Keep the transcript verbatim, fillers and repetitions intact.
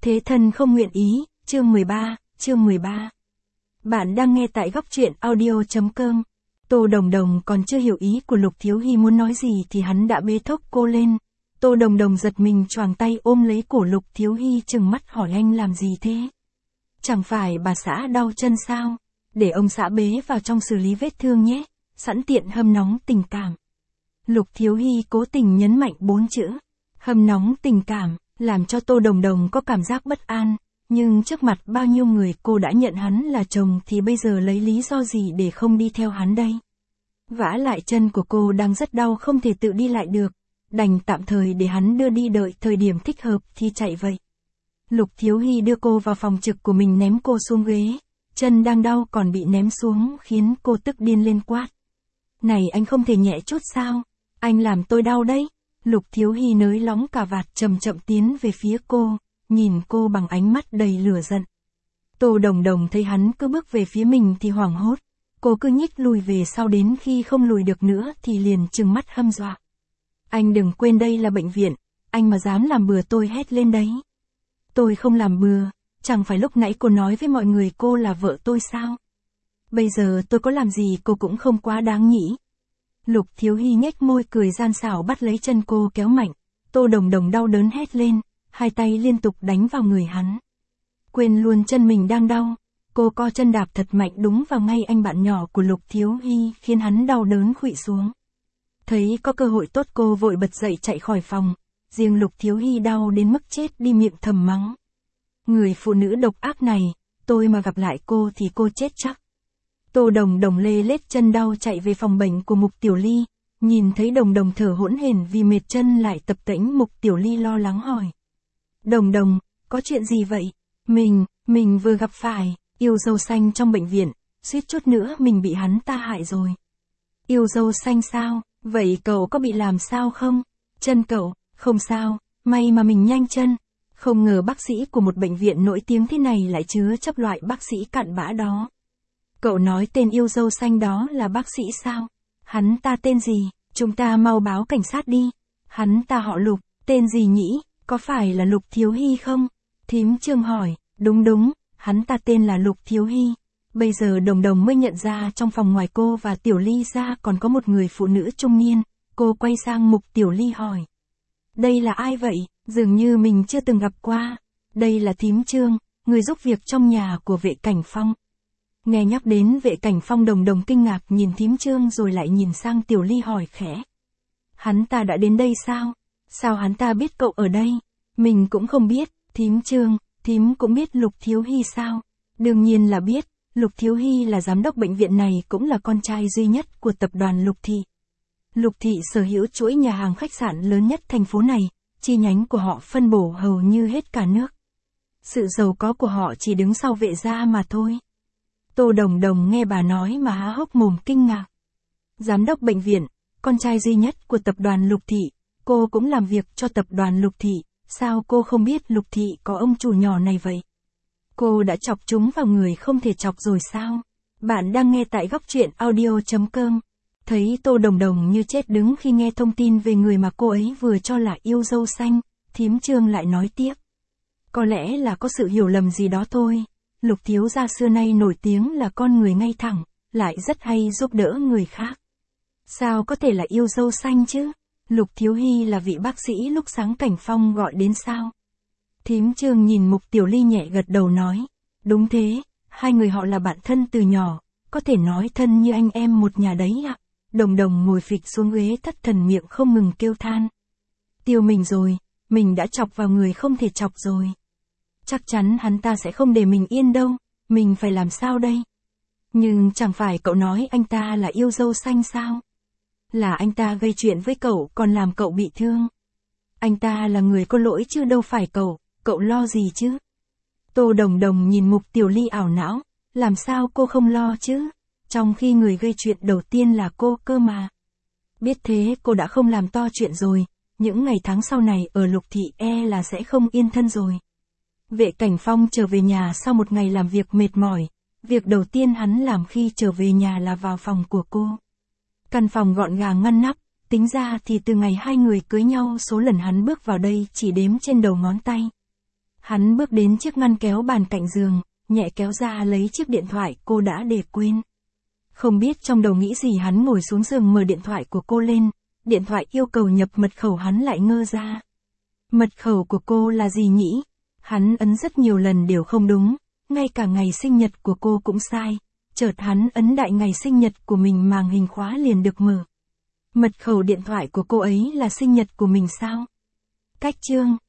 Thế thân không nguyện ý, chương mười ba, chương mười ba. Bạn đang nghe tại góc truyện audio chấm com. Tô Đồng Đồng còn chưa hiểu ý của Lục Thiếu Hy muốn nói gì thì hắn đã bế thốc cô lên. Tô Đồng Đồng giật mình choàng tay ôm lấy cổ Lục Thiếu Hy trừng mắt hỏi anh làm gì thế? Chẳng phải bà xã đau chân sao? Để ông xã bế vào trong xử lý vết thương nhé, sẵn tiện hâm nóng tình cảm. Lục Thiếu Hy cố tình nhấn mạnh bốn chữ, hâm nóng tình cảm, làm cho Tô Đồng Đồng có cảm giác bất an, nhưng trước mặt bao nhiêu người cô đã nhận hắn là chồng thì bây giờ lấy lý do gì để không đi theo hắn đây? Vả lại chân của cô đang rất đau không thể tự đi lại được, đành tạm thời để hắn đưa đi đợi thời điểm thích hợp thì chạy vậy. Lục Thiếu Hy đưa cô vào phòng trực của mình ném cô xuống ghế, chân đang đau còn bị ném xuống khiến cô tức điên lên quát. Này anh không thể nhẹ chút sao? Anh làm tôi đau đấy. Lục Thiếu Hy nới lóng cà vạt chậm chậm tiến về phía cô, nhìn cô bằng ánh mắt đầy lửa giận. Tô Đồng Đồng thấy hắn cứ bước về phía mình thì hoảng hốt, cô cứ nhích lùi về sau đến khi không lùi được nữa thì liền trừng mắt hăm dọa. Anh đừng quên đây là bệnh viện, anh mà dám làm bừa tôi hét lên đấy. Tôi không làm bừa, chẳng phải lúc nãy cô nói với mọi người cô là vợ tôi sao? Bây giờ tôi có làm gì cô cũng không quá đáng nhỉ? Lục Thiếu Hy nhếch môi cười gian xảo bắt lấy chân cô kéo mạnh, Tô Đồng Đồng đau đớn hét lên, hai tay liên tục đánh vào người hắn. Quên luôn chân mình đang đau, cô co chân đạp thật mạnh đúng vào ngay anh bạn nhỏ của Lục Thiếu Hy khiến hắn đau đớn khuỵu xuống. Thấy có cơ hội tốt cô vội bật dậy chạy khỏi phòng, riêng Lục Thiếu Hy đau đến mức chết đi miệng thầm mắng. Người phụ nữ độc ác này, tôi mà gặp lại cô thì cô chết chắc. Tô Đồng Đồng lê lết chân đau chạy về phòng bệnh của Mục Tiểu Ly, nhìn thấy Đồng Đồng thở hỗn hển vì mệt chân lại tập tễnh. Mục Tiểu Ly lo lắng hỏi. Đồng Đồng, có chuyện gì vậy? Mình, mình vừa gặp phải, yêu dâu xanh trong bệnh viện, suýt chút nữa mình bị hắn ta hại rồi. Yêu dâu xanh sao? Vậy cậu có bị làm sao không? Chân cậu, không sao, may mà mình nhanh chân. Không ngờ bác sĩ của một bệnh viện nổi tiếng thế này lại chứa chấp loại bác sĩ cặn bã đó. Cậu nói tên yêu dâu xanh đó là bác sĩ sao? Hắn ta tên gì? Chúng ta mau báo cảnh sát đi. Hắn ta họ Lục, tên gì nhỉ? Có phải là Lục Thiếu Hy không? Thím Trương hỏi, đúng đúng, hắn ta tên là Lục Thiếu Hy. Bây giờ Đồng Đồng mới nhận ra trong phòng ngoài cô và Tiểu Ly ra còn có một người phụ nữ trung niên. Cô quay sang Mục Tiểu Ly hỏi. Đây là ai vậy? Dường như mình chưa từng gặp qua. Đây là thím Trương, người giúp việc trong nhà của Vệ Cảnh Phong. Nghe nhắc đến Vệ Cảnh Phong Đồng Đồng kinh ngạc nhìn thím Trương rồi lại nhìn sang Tiểu Ly hỏi khẽ. Hắn ta đã đến đây sao? Sao hắn ta biết cậu ở đây? Mình cũng không biết, thím Trương, thím cũng biết Lục Thiếu Hy sao? Đương nhiên là biết, Lục Thiếu Hy là giám đốc bệnh viện này cũng là con trai duy nhất của tập đoàn Lục Thị. Lục Thị sở hữu chuỗi nhà hàng khách sạn lớn nhất thành phố này, chi nhánh của họ phân bổ hầu như hết cả nước. Sự giàu có của họ chỉ đứng sau Vệ gia mà thôi. Tô Đồng Đồng nghe bà nói mà há hốc mồm kinh ngạc. Giám đốc bệnh viện, con trai duy nhất của tập đoàn Lục Thị, cô cũng làm việc cho tập đoàn Lục Thị, sao cô không biết Lục Thị có ông chủ nhỏ này vậy? Cô đã chọc chúng vào người không thể chọc rồi sao? Bạn đang nghe tại góc truyện audio chấm com. Thấy Tô Đồng Đồng như chết đứng khi nghe thông tin về người mà cô ấy vừa cho là yêu dâu xanh, thím Trương lại nói tiếp. Có lẽ là có sự hiểu lầm gì đó thôi. Lục thiếu gia xưa nay nổi tiếng là con người ngay thẳng, lại rất hay giúp đỡ người khác. Sao có thể là yêu dâu xanh chứ? Lục Thiếu Hy là vị bác sĩ lúc sáng Cảnh Phong gọi đến sao? Thím Trương nhìn Mục Tiểu Ly nhẹ gật đầu nói. Đúng thế, hai người họ là bạn thân từ nhỏ, có thể nói thân như anh em một nhà đấy ạ. Đồng Đồng ngồi phịch xuống ghế thất thần miệng không ngừng kêu than. Tiêu mình rồi, mình đã chọc vào người không thể chọc rồi. Chắc chắn hắn ta sẽ không để mình yên đâu, mình phải làm sao đây? Nhưng chẳng phải cậu nói anh ta là yêu dâu xanh sao? Là anh ta gây chuyện với cậu còn làm cậu bị thương. Anh ta là người có lỗi chứ đâu phải cậu, cậu lo gì chứ? Tô Đồng Đồng nhìn Mục Tiểu Ly ảo não, làm sao cô không lo chứ? Trong khi người gây chuyện đầu tiên là cô cơ mà. Biết thế cô đã không làm to chuyện rồi, những ngày tháng sau này ở Lục Thị e là sẽ không yên thân rồi. Vệ Cảnh Phong trở về nhà sau một ngày làm việc mệt mỏi, việc đầu tiên hắn làm khi trở về nhà là vào phòng của cô. Căn phòng gọn gàng ngăn nắp, tính ra thì từ ngày hai người cưới nhau số lần hắn bước vào đây chỉ đếm trên đầu ngón tay. Hắn bước đến chiếc ngăn kéo bàn cạnh giường, nhẹ kéo ra lấy chiếc điện thoại cô đã để quên. Không biết trong đầu nghĩ gì hắn ngồi xuống giường mở điện thoại của cô lên, điện thoại yêu cầu nhập mật khẩu hắn lại ngơ ra. Mật khẩu của cô là gì nhỉ? Hắn ấn rất nhiều lần đều không đúng, ngay cả ngày sinh nhật của cô cũng sai. Chợt hắn ấn đại ngày sinh nhật của mình màn hình khóa liền được mở. Mật khẩu điện thoại của cô ấy là sinh nhật của mình sao? Cách chương